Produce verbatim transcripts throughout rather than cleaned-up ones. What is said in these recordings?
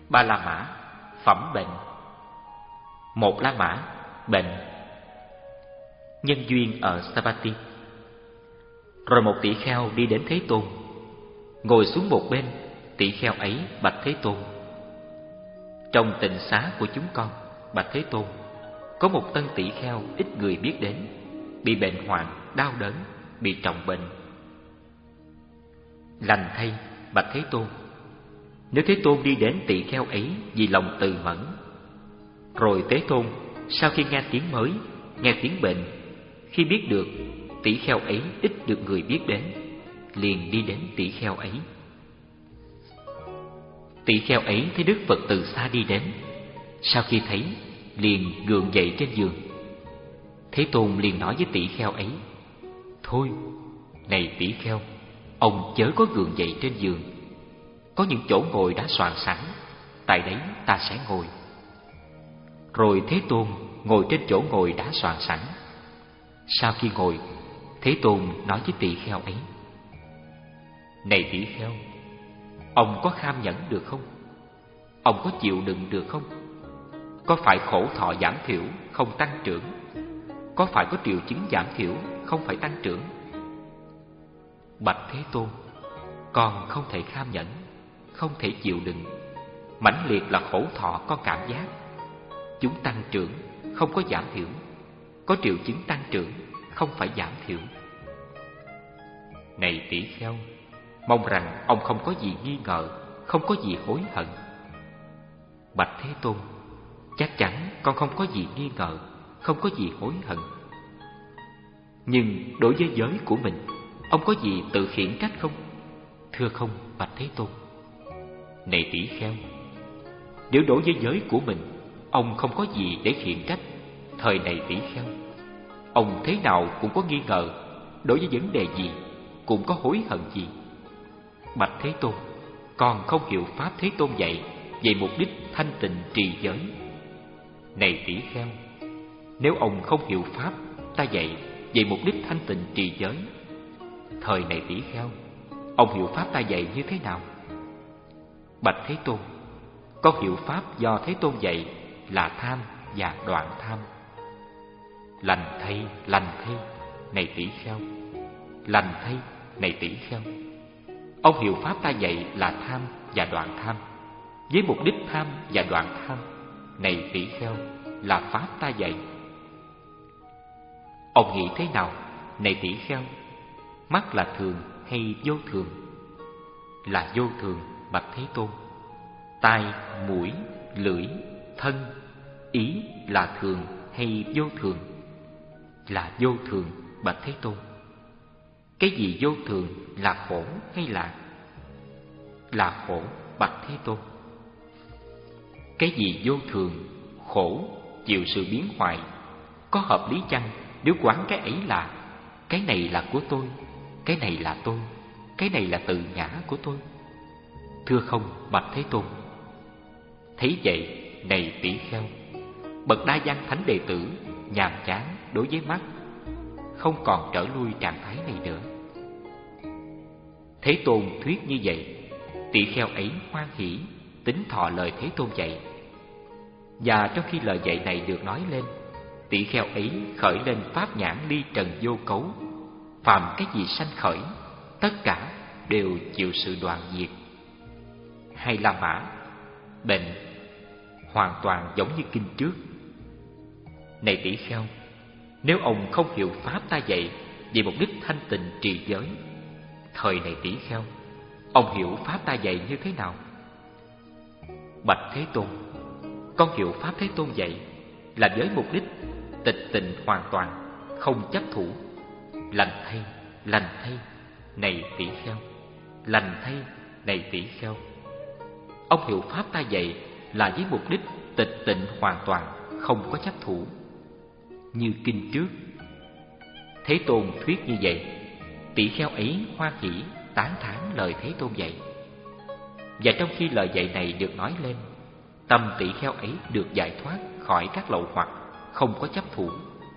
Ba La Mã phẩm bệnh. Một La Mã bệnh. Nhân duyên ở Savatthi. Rồi một tỷ kheo đi đến Thế Tôn, ngồi xuống một bên. Tỷ kheo ấy bạch Thế Tôn: trong tịnh xá của chúng con, bạch Thế Tôn, có một tân tỷ kheo ít người biết đến, bị bệnh hoạn, đau đớn, bị trọng bệnh. Lành thay, bạch Thế Tôn, nếu Thế Tôn đi đến tỷ kheo ấy vì lòng từ mẫn. Rồi Thế Tôn sau khi nghe tiếng mới, nghe tiếng bệnh, khi biết được tỷ kheo ấy ít được người biết đến, liền đi đến tỷ kheo ấy. Tỷ kheo ấy thấy Đức Phật từ xa đi đến, sau khi thấy liền gượng dậy trên giường. Thế Tôn liền nói với tỷ kheo ấy: thôi, này tỷ kheo, ông chớ có gượng dậy trên giường. Có những chỗ ngồi đã soạn sẵn, tại đấy ta sẽ ngồi. Rồi Thế Tôn ngồi trên chỗ ngồi đã soạn sẵn. Sau khi ngồi, Thế Tôn nói với tỷ kheo ấy: này tỷ kheo, ông có kham nhẫn được không? Ông có chịu đựng được không? Có phải khổ thọ giảm thiểu, không tăng trưởng? Có phải có triệu chứng giảm thiểu, không phải tăng trưởng? Bạch Thế Tôn, con không thể kham nhẫn, không thể chịu đựng. Mãnh liệt là khổ thọ con cảm giác. Chúng tăng trưởng, không có giảm thiểu. Có triệu chứng tăng trưởng, không phải giảm thiểu. Này tỷ kheo, mong rằng ông không có gì nghi ngờ, không có gì hối hận. Bạch Thế Tôn, chắc chắn con không có gì nghi ngờ, không có gì hối hận. Nhưng đối với giới của mình, ông có gì tự khiển trách không? Thưa không, bạch Thế Tôn. Này tỷ kheo, nếu đối với giới của mình, ông không có gì để khiển trách, thời này tỷ kheo, ông thế nào cũng có nghi ngờ, đối với vấn đề gì cũng có hối hận gì. Bạch Thế Tôn, con không hiểu pháp Thế Tôn dạy về mục đích thanh tịnh trì giới. Này tỷ kheo, nếu ông không hiểu pháp ta dạy về mục đích thanh tịnh trì giới, thời này tỷ kheo, ông hiểu pháp ta dạy như thế nào? Bạch Thế Tôn, con hiểu pháp do Thế Tôn dạy là tham và đoạn tham. Lành thay, lành thay, này tỷ kheo. Lành thay, này tỷ kheo, ông hiểu pháp ta dạy là tham và đoạn tham, với mục đích tham và đoạn tham, này tỷ kheo, là pháp ta dạy. Ông nghĩ thế nào, này tỷ kheo? Mắt là thường hay vô thường? Là vô thường, bạch Thế Tôn. Tai, mũi, lưỡi, thân, ý là thường hay vô thường? Là vô thường, bạch Thế Tôn. Cái gì vô thường, là khổ hay lạc? Là khổ, bạch Thế Tôn. Cái gì vô thường, khổ, chịu sự biến hoại, có hợp lý chăng nếu quán cái ấy là cái này là của tôi, cái này là tôi, cái này là tự ngã của tôi? Thưa không, bạch Thế Tôn. Thấy vậy, này tỷ kheo, bậc đa văn thánh đệ tử nhàm chán đối với mắt, không còn trở lui trạng thái này nữa. Thế Tôn thuyết như vậy, tỷ kheo ấy hoan hỉ, tín thọ lời Thế Tôn dạy. Và trong khi lời dạy này được nói lên, tỷ kheo ấy khởi lên pháp nhãn ly trần vô cấu. Phàm cái gì sanh khởi, tất cả đều chịu sự đoạn diệt. Hay La Mã bệnh, hoàn toàn giống như kinh trước. Này tỷ kheo, nếu ông không hiểu pháp ta dạy về mục đích thanh tịnh trì giới, thời này tỷ kheo, ông hiểu pháp ta dạy như thế nào? Bạch Thế Tôn, con hiểu pháp Thế Tôn dạy là với mục đích tịch tịnh hoàn toàn, không chấp thủ. Lành thay, lành thay, này tỷ kheo. Lành thay, này tỷ kheo, ông hiểu pháp ta dạy là với mục đích tịch tịnh hoàn toàn, không có chấp thủ. Như kinh trước. Thế Tôn thuyết như vậy, tỷ kheo ấy hoan hỉ tán thán lời Thế Tôn dạy. Và trong khi lời dạy này được nói lên, tâm tỷ kheo ấy được giải thoát khỏi các lậu hoặc, không có chấp thủ.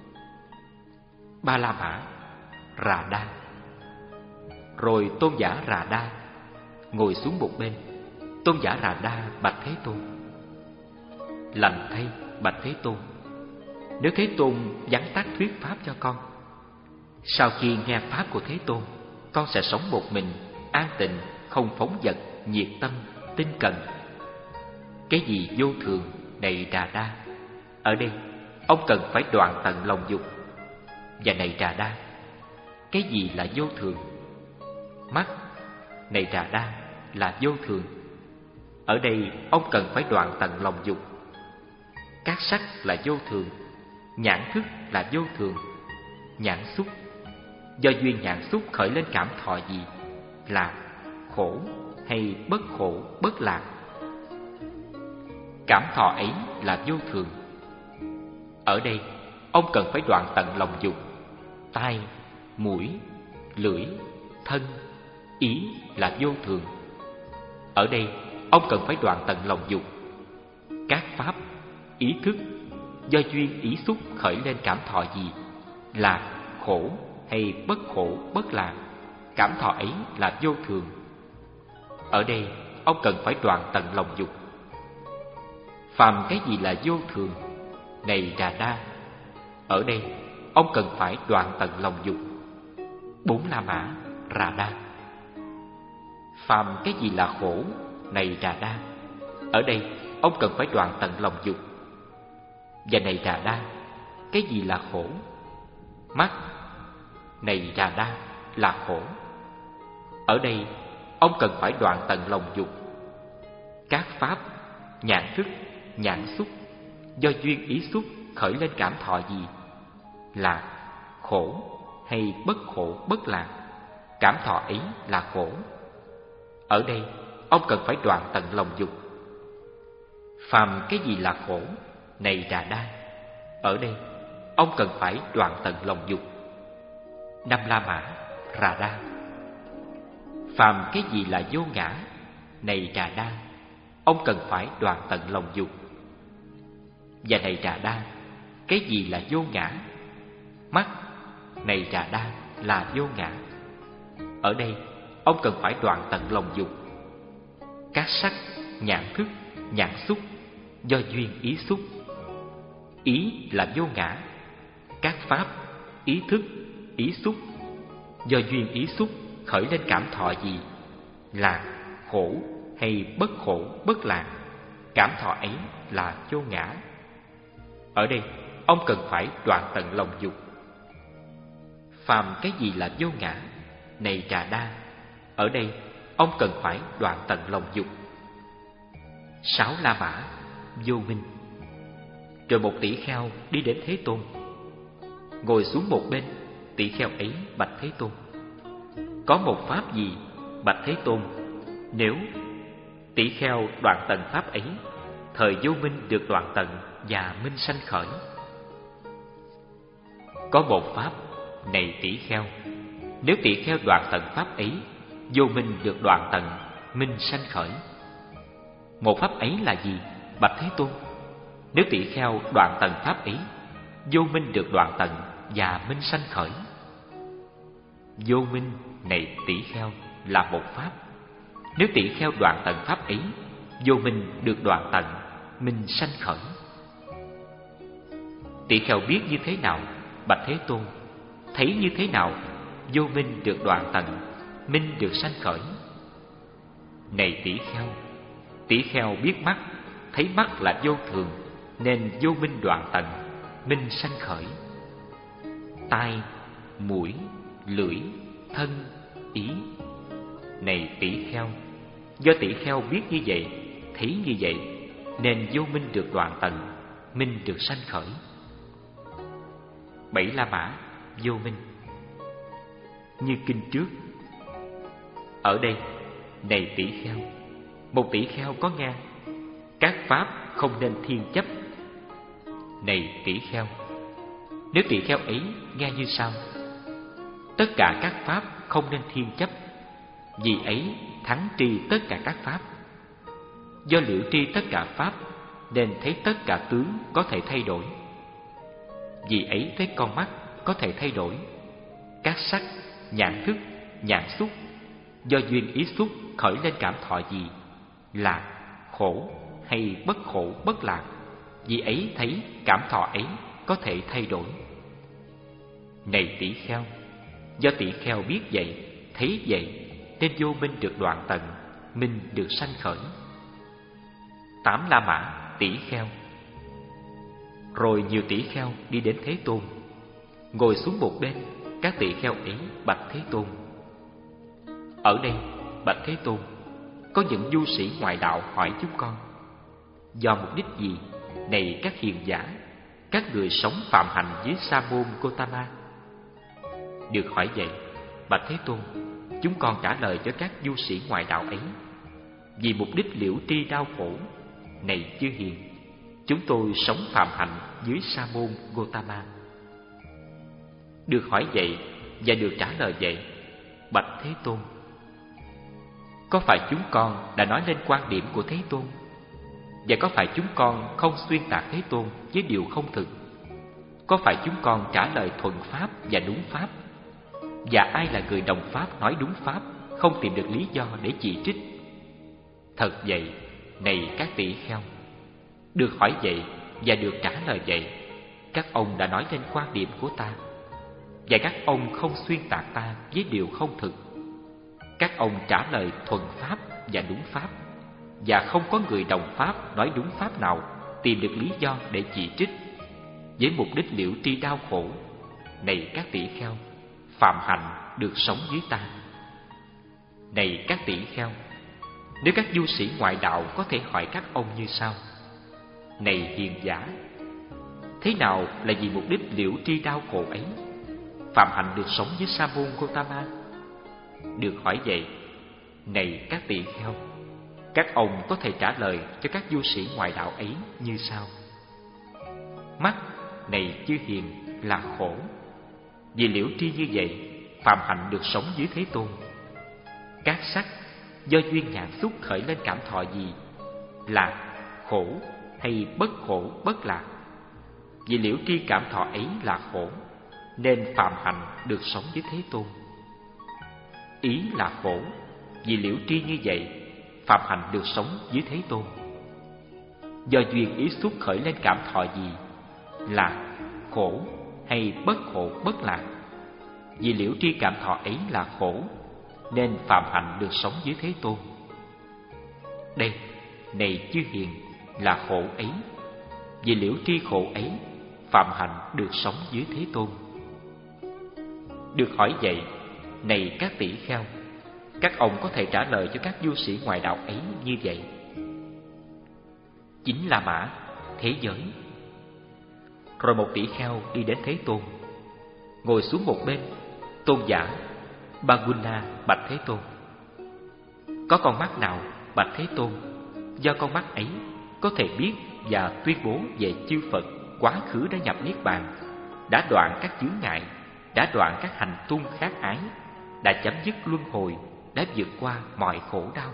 Ba La Mã Rà Đa. Rồi tôn giả Rà Đa ngồi xuống một bên. Tôn giả Rà Đa bạch Thế Tôn: Lành thay, bạch Thế Tôn, nếu Thế Tôn vắn tắt thuyết pháp cho con, sau khi nghe pháp của Thế Tôn, con sẽ sống một mình, an tịnh, không phóng dật, nhiệt tâm, tinh cần. Cái gì vô thường này Trà Đa? Ở đây ông cần phải đoạn tận lòng dục. Và này Trà Đa, cái gì là vô thường? Mắt này Trà Đa là vô thường. Ở đây ông cần phải đoạn tận lòng dục. Các sắc là vô thường, nhãn thức là vô thường. Nhãn xúc, do duyên nhãn xúc khởi lên cảm thọ gì? Lạc, khổ hay bất khổ, bất lạc? Cảm thọ ấy là vô thường. Ở đây ông cần phải đoạn tận lòng dục. Tai, mũi, lưỡi, thân, ý là vô thường. Ở đây ông cần phải đoạn tận lòng dục. Các pháp, ý thức, do duyên ý xúc khởi lên cảm thọ gì? Lạc, khổ hay bất khổ, bất lạc? Cảm thọ ấy là vô thường. Ở đây ông cần phải đoạn tận lòng dục. Phàm cái gì là vô thường này Trà Đa? Ở đây ông cần phải đoạn tận lòng dục. Bốn La Mã, Rà Đa. Phàm cái gì là khổ này Trà Đa? Ở đây ông cần phải đoạn tận lòng dục. Và này Trà Đa, cái gì là khổ? Mắt này Trà Đa là khổ. Ở đây ông cần phải đoạn tận lòng dục. Các pháp, nhãn thức, nhãn xúc, do duyên ý xúc khởi lên cảm thọ gì? Lạc, khổ hay bất khổ, bất lạc? Cảm thọ ấy là khổ. Ở đây ông cần phải đoạn tận lòng dục. Phàm cái gì là khổ này Trà Đa? Ở đây ông cần phải đoạn tận lòng dục. Năm La Mã, Rà Đa. Phàm cái gì là vô ngã này Trà Đa? Ông cần phải đoạn tận lòng dục. Và này Trà Đa, cái gì là vô ngã? Mắt này Trà Đa là vô ngã. Ở đây ông cần phải đoạn tận lòng dục. Các sắc, nhãn thức, nhãn xúc, do duyên ý xúc. Ý là vô ngã. Các pháp, ý thức, ý xúc, do duyên ý xúc khởi lên cảm thọ gì? Lạc, khổ hay bất khổ, bất lạc? Cảm thọ ấy là vô ngã. Ở đây ông cần phải đoạn tận lòng dục. Phàm cái gì là vô ngã này Trà Đa? Ở đây ông cần phải đoạn tận lòng dục. Sáu La Mã, vô minh. Rồi một tỷ kheo đi đến Thế Tôn, ngồi xuống một bên. Tỷ kheo ấy bạch Thế Tôn: Có một pháp gì, bạch Thế Tôn? Nếu tỷ kheo đoạn tận pháp ấy, thời vô minh được đoạn tận và minh sanh khởi. Có một pháp này tỷ kheo, nếu tỷ kheo đoạn tận pháp ấy, vô minh được đoạn tận, minh sanh khởi. Một pháp ấy là gì, bạch Thế Tôn? Nếu tỷ kheo đoạn tận pháp ấy, vô minh được đoạn tận và minh sanh khởi. Vô minh này tỷ kheo là một pháp. Nếu tỷ kheo đoạn tận pháp ấy, vô minh được đoạn tận, minh sanh khởi. Tỷ kheo biết như thế nào, bạch Thế Tôn? Thấy như thế nào, vô minh được đoạn tận, minh được sanh khởi? Này tỷ kheo, tỷ kheo biết mắt, thấy mắt là vô thường, nên vô minh đoạn tận, minh sanh khởi. Tai, mũi, lưỡi, thân, ý. Này tỷ kheo, do tỷ kheo biết như vậy, thấy như vậy, nên vô minh được đoạn tận, minh được sanh khởi. Bảy La Mã, vô minh. Như kinh trước. Ở đây, này tỷ kheo, một tỷ kheo có nghe: Các pháp không nên thiên chấp. Này tỷ kheo, nếu tỷ kheo ấy nghe như sau: Tất cả các pháp không nên thiên chấp, vì ấy thắng tri tất cả các pháp. Do liễu tri tất cả pháp, nên thấy tất cả tướng có thể thay đổi. Vì ấy thấy con mắt có thể thay đổi. Các sắc, nhãn thức, nhãn xúc, do duyên ý xúc khởi lên cảm thọ gì? lạc, khổ hay bất khổ bất lạc, vì ấy thấy cảm thọ ấy có thể thay đổi. Này tỷ kheo, do tỷ kheo biết vậy, thấy vậy, nên vô minh được đoạn tận, minh được sanh khởi. Tám La Mã tỷ kheo. Rồi nhiều tỷ kheo đi đến Thế Tôn, ngồi xuống một bên. Các tỷ kheo ấy bạch Thế Tôn: ở đây, bạch Thế Tôn, có những du sĩ ngoại đạo hỏi chúng con: do mục đích gì, này các hiền giả, các người sống phạm hạnh dưới Sa môn Gotama? Được hỏi vậy, bạch Thế Tôn, chúng con trả lời cho các du sĩ ngoại đạo ấy: vì mục đích liễu tri đau khổ, này chư hiền, chúng tôi sống phạm hạnh dưới Sa môn Gotama. Được hỏi vậy và được trả lời vậy, bạch Thế Tôn, có phải chúng con đã nói lên quan điểm của Thế Tôn? Và có phải chúng con không xuyên tạc Thế Tôn với điều không thực? Có phải chúng con trả lời thuận pháp và đúng pháp? Và ai là người đồng pháp nói đúng pháp, không tìm được lý do để chỉ trích? Thật vậy, này các tỷ kheo, được hỏi vậy và được trả lời vậy, các ông đã nói lên quan điểm của ta, và các ông không xuyên tạc ta với điều không thực. Các ông trả lời thuận pháp và đúng pháp, và không có người đồng pháp nói đúng pháp nào tìm được lý do để chỉ trích, với mục đích liễu tri đau khổ. Này các tỷ kheo, phạm hạnh được sống dưới ta. Này các tỷ kheo, nếu các du sĩ ngoại đạo có thể hỏi các ông như sau: này hiền giả, thế nào là vì mục đích liễu tri đau khổ ấy, phạm hạnh được sống với Sa môn Gotama? Được hỏi vậy, này các tỷ kheo, các ông có thể trả lời cho các du sĩ ngoại đạo ấy như sau: mắt, này chư hiền, là khổ. Vì liễu tri như vậy, phạm hạnh được sống dưới Thế Tôn. Các sắc, do duyên nhãn xúc khởi lên cảm thọ gì, lạc, khổ hay bất khổ bất lạc. Vì liễu tri cảm thọ ấy là khổ, nên phạm hạnh được sống với Thế Tôn. Ý là khổ, vì liễu tri như vậy, phạm hạnh được sống với Thế Tôn. Do duyên ý xúc khởi lên cảm thọ gì, là khổ hay bất khổ bất lạc. Vì liễu tri cảm thọ ấy là khổ, nên phạm hạnh được sống với Thế Tôn. Đây, này chư hiền, là khổ ấy. Vì liễu tri khổ ấy, phạm hạnh được sống dưới Thế Tôn. Được hỏi vậy, này các tỷ kheo, các ông có thể trả lời cho các du sĩ ngoại đạo ấy như vậy: Chính La Mã, thế giới. Rồi một tỷ kheo đi đến Thế Tôn, ngồi xuống một bên. Tôn giả Baguna bạch Thế Tôn: có con mắt nào, bạch Thế Tôn, do con mắt ấy có thể biết và tuyên bố về chư Phật quá khứ đã nhập Niết Bàn, đã đoạn các chướng ngại, đã đoạn các hành tung khác ái, đã chấm dứt luân hồi, đã vượt qua mọi khổ đau?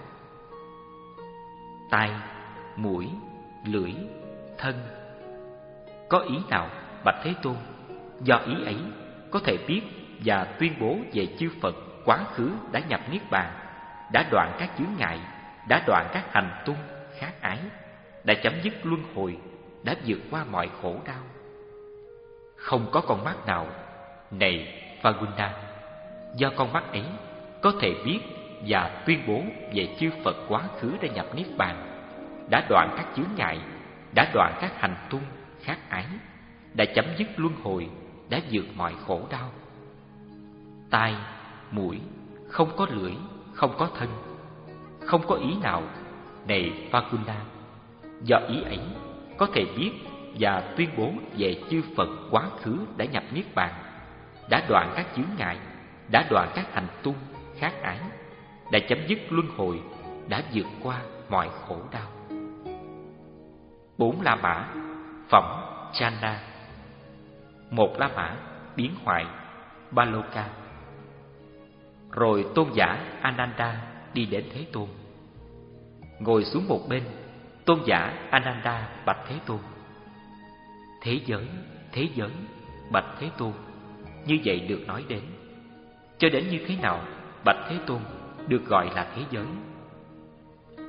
Tai, mũi, lưỡi, thân, có ý nào, bạch Thế Tôn, do ý ấy có thể biết và tuyên bố về chư Phật quá khứ đã nhập Niết Bàn, đã đoạn các chướng ngại, đã đoạn các hành tung khác ái, đã chấm dứt luân hồi, đã vượt qua mọi khổ đau? Không có con mắt nào, này Vaguna, do con mắt ấy có thể biết và tuyên bố về chư Phật quá khứ đã nhập Niết Bàn, đã đoạn các chướng ngại, đã đoạn các hành tung khác ái, đã chấm dứt luân hồi, đã vượt mọi khổ đau. Tai, mũi, không có lưỡi, không có thân, không có ý nào, này Vaguna, do ý ấy có thể biết và tuyên bố về chư Phật quá khứ đã nhập Niết Bàn, đã đoạn các chướng ngại, đã đoạn các hành tung khác ái, đã chấm dứt luân hồi, đã vượt qua mọi khổ đau. Bốn La Mã, phẩm Chanda. Một La Mã, biến hoại, Baloka. Rồi tôn giả Ananda đi đến Thế Tôn, ngồi xuống một bên. Tôn giả Ananda bạch Thế Tôn: thế giới, thế giới, bạch Thế Tôn, như vậy được nói đến. Cho đến như thế nào, bạch Thế Tôn, được gọi là thế giới?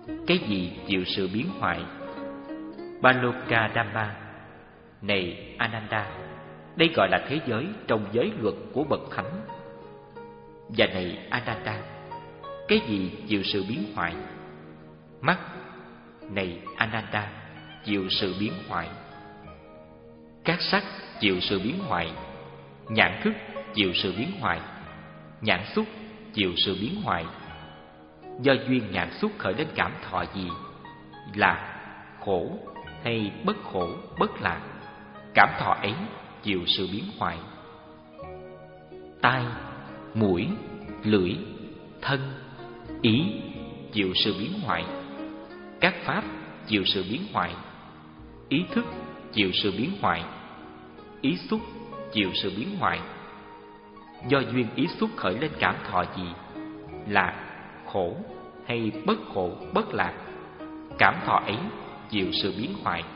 Cái gì chịu sự biến hoại? Balokadhamma. Này Ananda, đây gọi là thế giới trong giới luật của bậc thánh. Và này Ananda, cái gì chịu sự biến hoại? Mắt. Này Ananda, chịu sự biến hoại. Các sắc chịu sự biến hoại. Nhãn thức chịu sự biến hoại. Nhãn xúc chịu sự biến hoại. Do duyên nhãn xúc khởi lên cảm thọ gì? Lạc, khổ hay bất khổ, bất lạc, cảm thọ ấy chịu sự biến hoại. Tai, mũi, lưỡi, thân, ý chịu sự biến hoại. Các pháp chịu sự biến hoại. Ý thức chịu sự biến hoại. Ý xúc chịu sự biến hoại. Do duyên ý xúc khởi lên cảm thọ gì? Lạc, khổ hay bất khổ, bất lạc, cảm thọ ấy chịu sự biến hoại.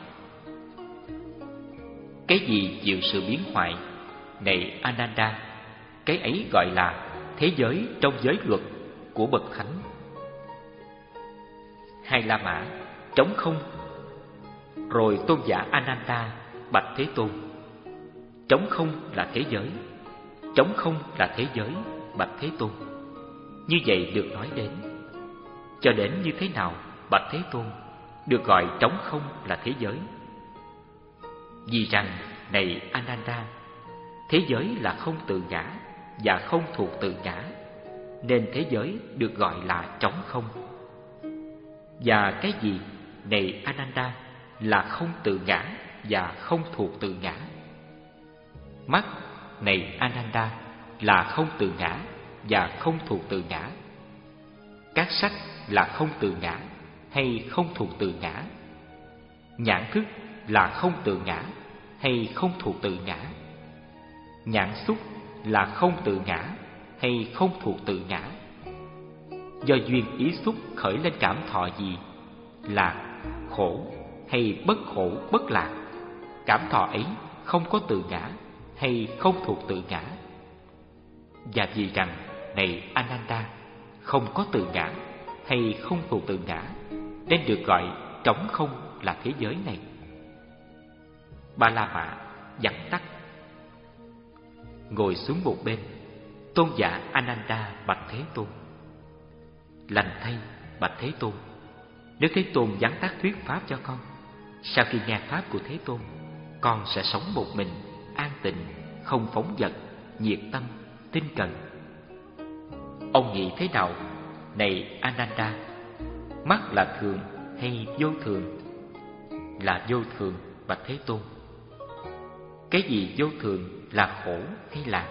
Cái gì chịu sự biến hoại? Này Ananda, cái ấy gọi là thế giới trong giới luật của bậc thánh. Hai La Mã, trống không. Rồi tôn giả Ananda bạch Thế Tôn: trống không là thế giới. Trống không là thế giới, bạch Thế Tôn. Như vậy được nói đến. Cho đến như thế nào, bạch Thế Tôn, được gọi trống không là thế giới? Vì rằng, này Ananda, thế giới là không tự ngã và không thuộc tự ngã, nên thế giới được gọi là trống không. Và cái gì, này Ananda, là không tự ngã và không thuộc tự ngã? Mắt, này Ananda, là không tự ngã và không thuộc tự ngã. Các sắc là không tự ngã hay không thuộc tự ngã. Nhãn thức là không tự ngã hay không thuộc tự ngã. Nhãn xúc là không tự ngã hay không thuộc tự ngã. Do duyên ý xúc khởi lên cảm thọ gì? Lạc, khổ hay bất khổ, bất lạc, cảm thọ ấy không có tự ngã hay không thuộc tự ngã. Và vì rằng, này Ananda, không có tự ngã hay không thuộc tự ngã, nên được gọi trống không là thế giới này. Ba La Mã vắn tắt. Ngồi xuống một bên, tôn giả Ananda bạch Thế Tôn: lành thay, bạch Thế Tôn, nếu Thế Tôn vắn tắt thuyết pháp cho con, sau khi nghe pháp của Thế Tôn, con sẽ sống một mình, an tịnh, không phóng dật, nhiệt tâm, tinh cần. Ông nghĩ thế nào, này Ananda? Mắt là thường hay vô thường? Là vô thường, bạch Thế Tôn. Cái gì vô thường, là khổ hay lạc?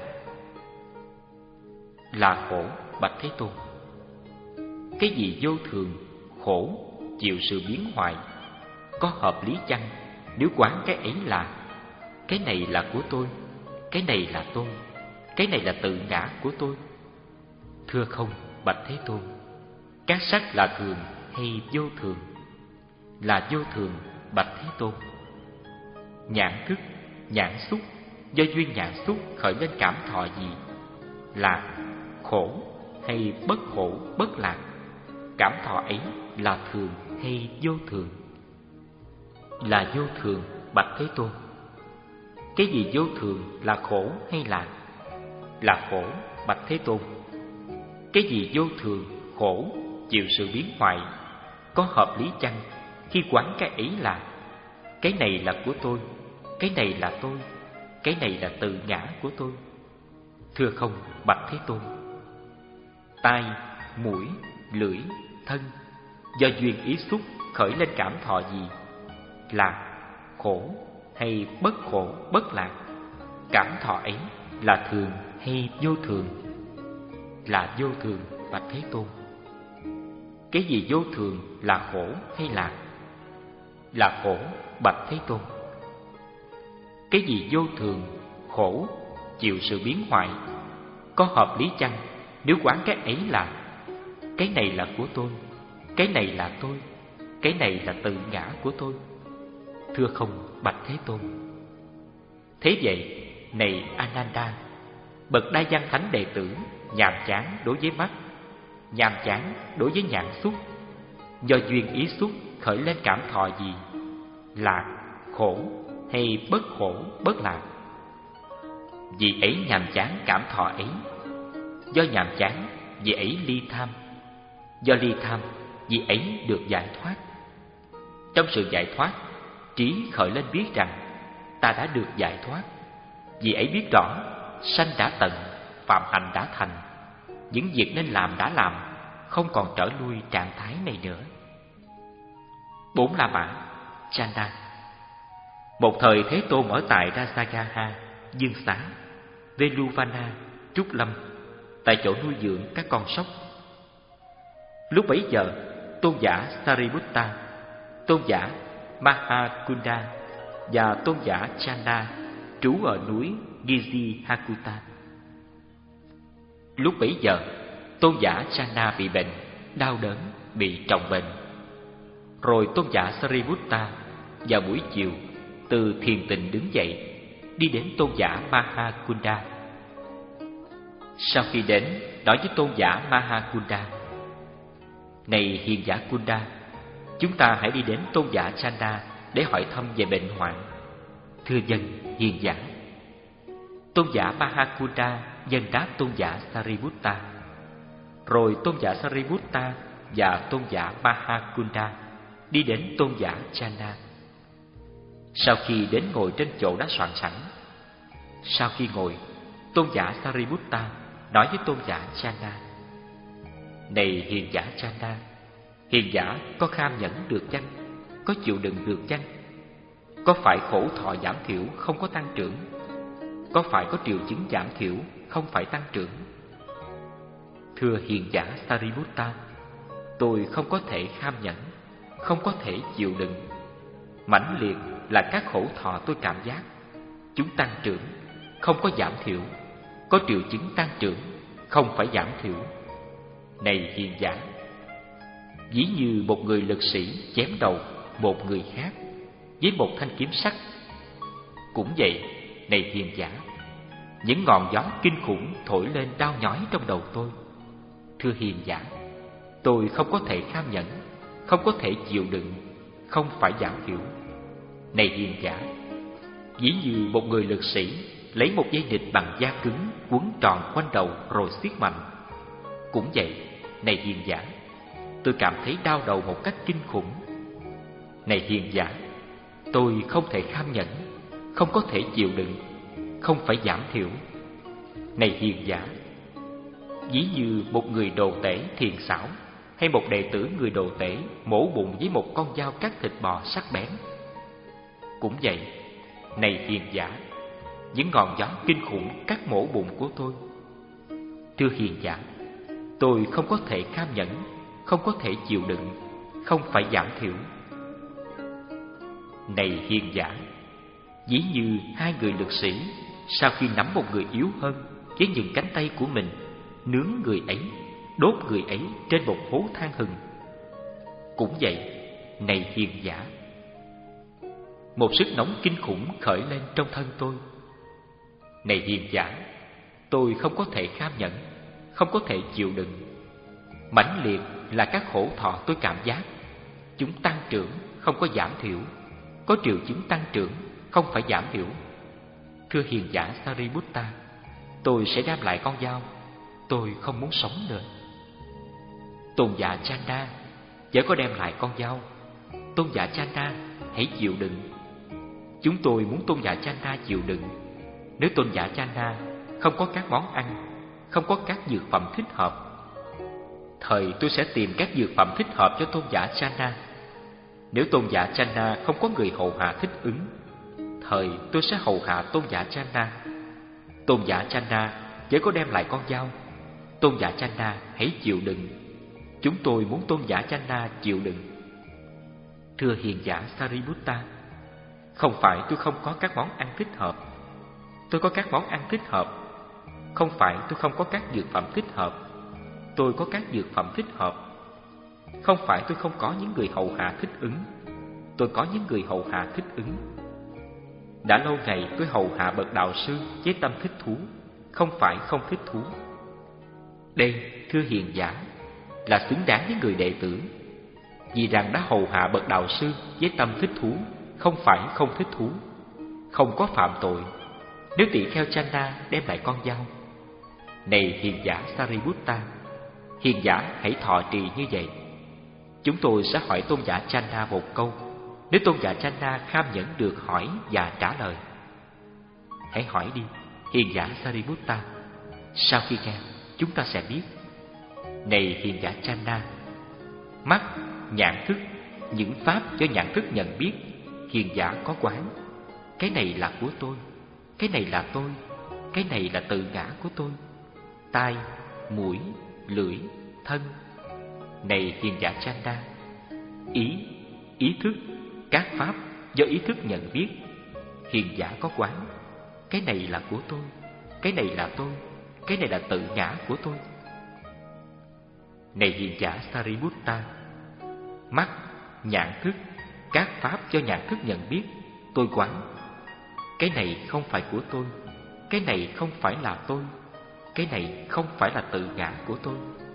Là khổ, bạch Thế Tôn. Cái gì vô thường, khổ, chịu sự biến hoại? Có hợp lý chăng nếu quán cái ấy là cái này là của tôi, cái này là tôi, cái này là tự ngã của tôi? Thưa không, bạch Thế Tôn. Các sắc là thường hay vô thường? Là vô thường, bạch Thế Tôn. Nhãn thức, nhãn xúc, do duyên nhãn xúc khởi lên cảm thọ gì? Lạc, khổ hay bất khổ, bất lạc, cảm thọ ấy là thường hay vô thường? Là vô thường, bạch Thế Tôn. Cái gì vô thường, là khổ hay lạc? Là khổ, bạch Thế Tôn. Cái gì vô thường, khổ, chịu sự biến hoại? Có hợp lý chăng khi quán cái ấy là cái này là của tôi, cái này là tôi, cái này là tự ngã của tôi? Thưa không, bạch Thế Tôn. Tai, mũi, lưỡi, thân, do duyên ý xúc khởi lên cảm thọ gì? Lạc, khổ hay bất khổ, bất lạc, cảm thọ ấy là thường hay vô thường? Là vô thường, bạch Thế Tôn. Cái gì vô thường, là khổ hay lạc? Là khổ, bạch Thế Tôn. Cái gì vô thường, khổ, chịu sự biến hoại? Có hợp lý chăng nếu quán cái ấy là cái này là của tôi, cái này là tôi, cái này là tự ngã của tôi? Thưa không, bạch Thế Tôn. Thế vậy, này Ananda, bậc Đại Văn Thánh đệ tử nhàm chán đối với mắt, nhàm chán đối với nhãn xúc, do duyên ý xuất khởi lên cảm thọ gì? Lạc, khổ hay bất khổ, bất lạc? Vì ấy nhàm chán cảm thọ ấy. Do nhàm chán, vì ấy ly tham. Do ly tham, vì ấy được giải thoát. Trong sự giải thoát, trí khởi lên biết rằng ta đã được giải thoát. Vì ấy biết rõ sanh đã tận, phạm hạnh đã thành. Những việc nên làm đã làm, không còn trở lui trạng thái này nữa. Bốn La Mã, Chanda. Một thời Thế Tôn ở tại Rajagaha, Dương Xá, Veluvana, Trúc Lâm, tại chỗ nuôi dưỡng các con sóc. Lúc bấy giờ, tôn giả Sariputta, tôn giả Mahakunda và tôn giả Chanda trú ở núi Gizihakutta. Lúc bấy giờ, tôn giả Chanda bị bệnh, đau đớn, bị trọng bệnh. Rồi tôn giả Sariputta vào buổi chiều từ thiền tịnh đứng dậy, đi đến tôn giả Mahakunda. Sau khi đến, nói với tôn giả Mahakunda: Này hiền giả Kunda, chúng ta hãy đi đến tôn giả Chanda để hỏi thăm về bệnh hoạn. Thưa dân, hiền giả. Tôn giả Mahakunda dân đáp tôn giả Sariputta. Rồi tôn giả Sariputta và tôn giả Mahakunda đi đến tôn giả Chanda. Sau khi đến ngồi trên chỗ đã soạn sẵn, sau khi ngồi, tôn giả Sariputta nói với tôn giả Chanda: Này hiền giả Chanda, hiền giả có kham nhẫn được chăng? Có chịu đựng được chăng? Có phải khổ thọ giảm thiểu không có tăng trưởng? Có phải có triệu chứng giảm thiểu không phải tăng trưởng? Thưa hiền giả Sariputta, tôi không có thể kham nhẫn, không có thể chịu đựng. Mãnh liệt là các khổ thọ tôi cảm giác, chúng tăng trưởng, không có giảm thiểu. Có triệu chứng tăng trưởng, không phải giảm thiểu. Này hiền giả, ví như một người lực sĩ chém đầu một người khác với một thanh kiếm sắt. Cũng vậy, này hiền giả, những ngọn gió kinh khủng thổi lên đau nhói trong đầu tôi. Thưa hiền giả, tôi không có thể kham nhẫn, không có thể chịu đựng, không phải giảm thiểu. Này hiền giả, ví như một người lực sĩ lấy một dây nịt bằng da cứng quấn tròn quanh đầu rồi siết mạnh. Cũng vậy, này hiền giả, tôi cảm thấy đau đầu một cách kinh khủng. Này hiền giả, tôi không thể kham nhẫn, không có thể chịu đựng, không phải giảm thiểu. Này hiền giả, ví như một người đồ tể thiền xảo hay một đệ tử người đồ tể mổ bụng với một con dao cắt thịt bò sắc bén. Cũng vậy, này hiền giả, những ngọn gió kinh khủng cắt mổ bụng của tôi. Thưa hiền giả, tôi không có thể kham nhẫn, không có thể chịu đựng, không phải giảm thiểu. Này hiền giả, ví như hai người lực sĩ sau khi nắm một người yếu hơn với những cánh tay của mình, nướng người ấy, đốt người ấy trên một hố than hừng. Cũng vậy, này hiền giả, một sức nóng kinh khủng khởi lên trong thân tôi. Này hiền giả, tôi không có thể kham nhẫn, không có thể chịu đựng. Mãnh liệt là các khổ thọ tôi cảm giác, chúng tăng trưởng, không có giảm thiểu. Có triệu chứng tăng trưởng, không phải giảm thiểu. Thưa hiền giả Sariputta, tôi sẽ đem lại con dao, tôi không muốn sống nữa. Tôn giả Chanda, chớ có đem lại con dao. Tôn giả Chanda, hãy chịu đựng. Chúng tôi muốn tôn giả Chanda chịu đựng. Nếu tôn giả Chanda không có các món ăn, không có các dược phẩm thích hợp, thời tôi sẽ tìm các dược phẩm thích hợp cho tôn giả Chanda. Nếu tôn giả Chanda không có người hầu hạ thích ứng, thời tôi sẽ hầu hạ tôn giả Chanda. Tôn giả Chanda chớ có đem lại con dao. Tôn giả Chanda, hãy chịu đựng. Chúng tôi muốn tôn giả Chanda chịu đựng. Thưa hiền giả Sariputta, không phải tôi không có các món ăn thích hợp. Tôi có các món ăn thích hợp. Không phải tôi không có các dược phẩm thích hợp. Tôi có các dược phẩm thích hợp. Không phải tôi không có những người hầu hạ thích ứng. Tôi có những người hầu hạ thích ứng. Đã lâu ngày tôi hầu hạ bậc đạo sư với tâm thích thú, không phải không thích thú. Đây, thưa hiền giả, là xứng đáng với người đệ tử. vì rằng đã hầu hạ bậc đạo sư với tâm thích thú, không phải không thích thú, không có phạm tội. Nếu tỳ kheo Channa đem lại con dao: này hiền giả Sariputta, hiền giả hãy thọ trì như vậy. Chúng tôi sẽ hỏi tôn giả Channa một câu. Nếu tôn giả Channa kham nhẫn được hỏi và trả lời: hãy hỏi đi, hiền giả Sariputta. Sau khi nghe, chúng ta sẽ biết. Này hiền giả Channa, mắt, nhãn thức, những pháp do nhãn thức nhận biết, hiền giả có quán. Cái này là của tôi, cái này là tôi, cái này là tự ngã của tôi. Tai, mũi, lưỡi, thân. Này hiền giả Channa, ý, ý thức, các pháp do ý thức nhận biết, hiền giả có quán. Cái này là của tôi, cái này là tôi, cái này là tự ngã của tôi. Này hiền giả Sariputta, mắt, nhãn thức, các pháp do nhãn thức nhận biết, tôi quán. Cái này không phải của tôi, cái này không phải là tôi, cái này không phải là tự ngã của tôi.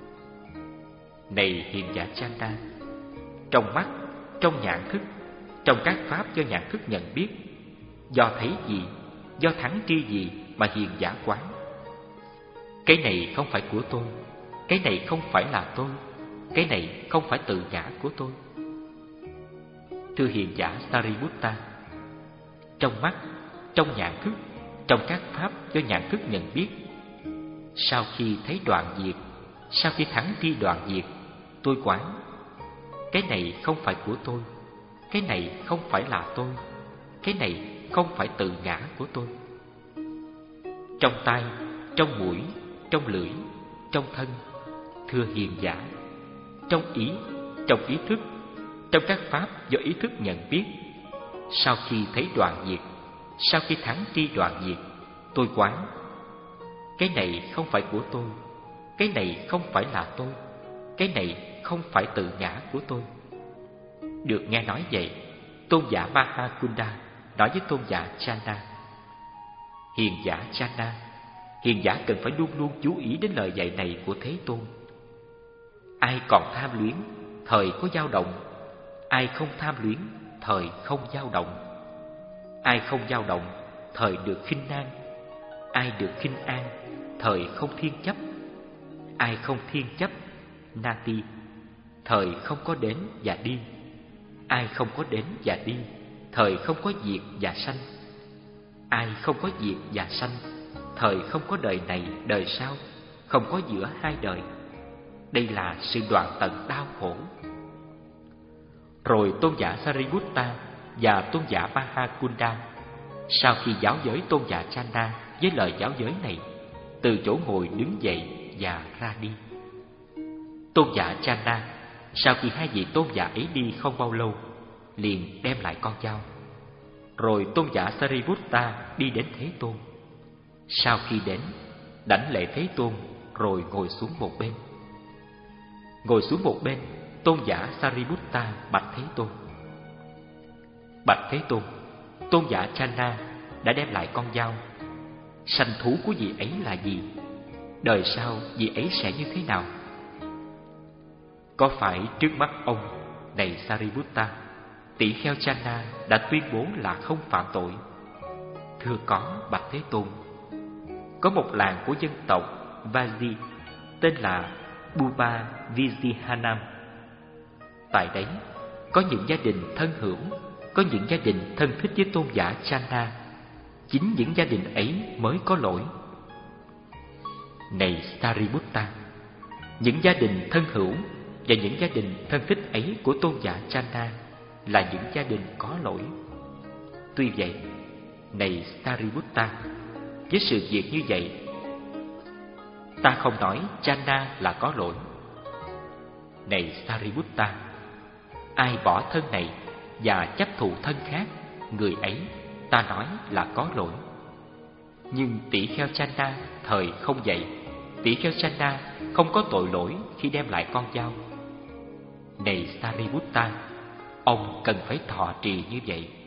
Này hiền giả Channa, trong mắt, trong nhãn thức, trong các pháp do nhãn thức nhận biết, do thấy gì, do thắng tri gì mà hiền giả quán. Cái này không phải của tôi, cái này không phải là tôi, cái này không phải tự ngã của tôi. Thưa hiền giả Sariputta, trong mắt, trong nhãn thức, trong các pháp do nhãn thức nhận biết, sau khi thấy đoạn diệt, sau khi thắng tri đoạn diệt, tôi quán. Cái này không phải của tôi, cái này không phải là tôi, cái này không phải tự ngã của tôi. Trong tai, trong mũi, trong lưỡi, trong thân, thưa hiền giả, trong ý, trong ý thức, trong các pháp do ý thức nhận biết, sau khi thấy đoạn diệt, sau khi thắng tri đoạn diệt, tôi quán. Cái này không phải của tôi, cái này không phải là tôi, cái này không phải tự ngã của tôi. Được nghe nói vậy, tôn giả Mahakunda nói với tôn giả Channa: hiền giả Channa, hiền giả cần phải luôn luôn chú ý đến lời dạy này của Thế Tôn. Ai còn tham luyến, thời có dao động; ai không tham luyến, thời không dao động. Ai không dao động, thời được khinh an; ai được khinh an, thời không thiên chấp. Ai không thiên chấp, nati, thời không có đến và đi. Ai không có đến và đi, thời không có diệt và sanh. Ai không có diệt và sanh, thời không có đời này đời sau, không có giữa hai đời. Đây là sự đoạn tận đau khổ. Rồi tôn giả Sariputta và tôn giả Mahakunda, sau khi giáo giới tôn giả Channa với lời giáo giới này, từ chỗ ngồi đứng dậy và ra đi. Tôn giả Channa, sau khi hai vị tôn giả ấy đi không bao lâu, liền đem lại con dao. Rồi tôn giả Sariputta đi đến Thế Tôn. Sau khi đến, đảnh lễ Thế Tôn, rồi ngồi xuống một bên. Ngồi xuống một bên, tôn giả Sariputta bạch Thế Tôn: bạch Thế Tôn, tôn giả Channa đã đem lại con dao. Sanh thú của vị ấy là gì? Đời sau vị ấy sẽ như thế nào? Có phải trước mắt ông, này Sariputta, tỷ kheo Channa đã tuyên bố là không phạm tội? Thưa có, bạch Thế Tôn. Có một làng của dân tộc Vaji tên là Buba Vizihanam. Tại đấy có những gia đình thân hữu, có những gia đình thân thích với tôn giả Channa. Chính những gia đình ấy mới có lỗi. Này Sariputta, những gia đình thân hữu và những gia đình thân thích ấy của tôn giả Channa là những gia đình có lỗi. Tuy vậy, này Sariputta, với sự việc như vậy, ta không nói Channa là có lỗi. Này Sariputta, ai bỏ thân này và chấp thụ thân khác, người ấy ta nói là có lỗi. Nhưng tỷ kheo Channa thời không vậy. Tỷ kheo Channa không có tội lỗi khi đem lại con dao. Này Sariputta, ông cần phải thọ trì như vậy.